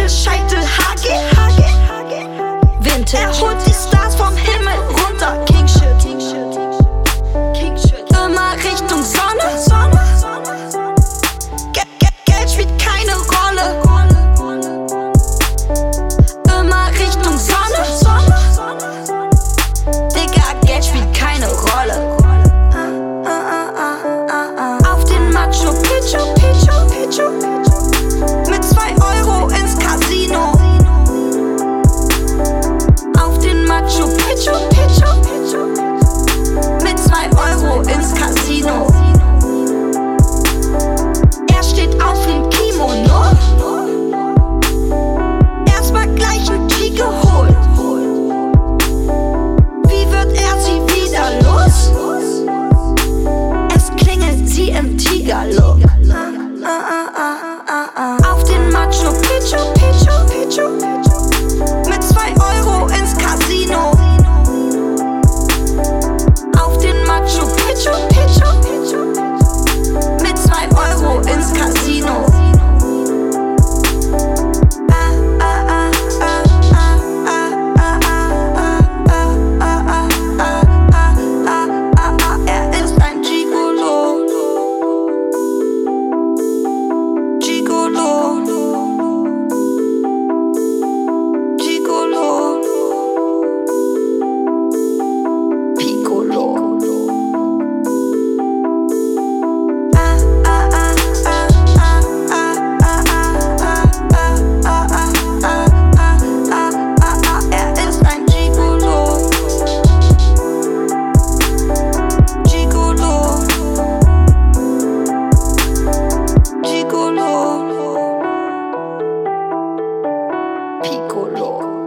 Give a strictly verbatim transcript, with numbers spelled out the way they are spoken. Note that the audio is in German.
Scheitel H G, H G, H G. Vintage. Er holt die Stars vom Himmel runter. King Shit, King Shit, King Shit. Immer Richtung Sonne, Sonne. Ge Ge Geld spielt keine Rolle. Immer Richtung Sonne, Sonne. Digga, Geld spielt keine Rolle. Auf den Machu Picchu, Picchu, Picchu. Mit zwei Euro ins Casino. Auf den Machu Picchu, Picchu, Picchu. Mit zwei Euro ins Casino. Er steht auf dem Kimono. Erstmal gleich ein G geholt. Wie wird er sie wieder los? Es klingelt sie im Tigerlook. Auf den Machu Picchu, Picchu, Picchu. Mit zwei Euro ins Casino. Auf den Machu Picchu, Picchu, Picchu. Mit zwei Euro ins Casino. Er ist ein Gigolo. Gigolo. Gigolo. Piccolo. Er ist ein Gigolo. Gigolo. Gigolo. Piccolo.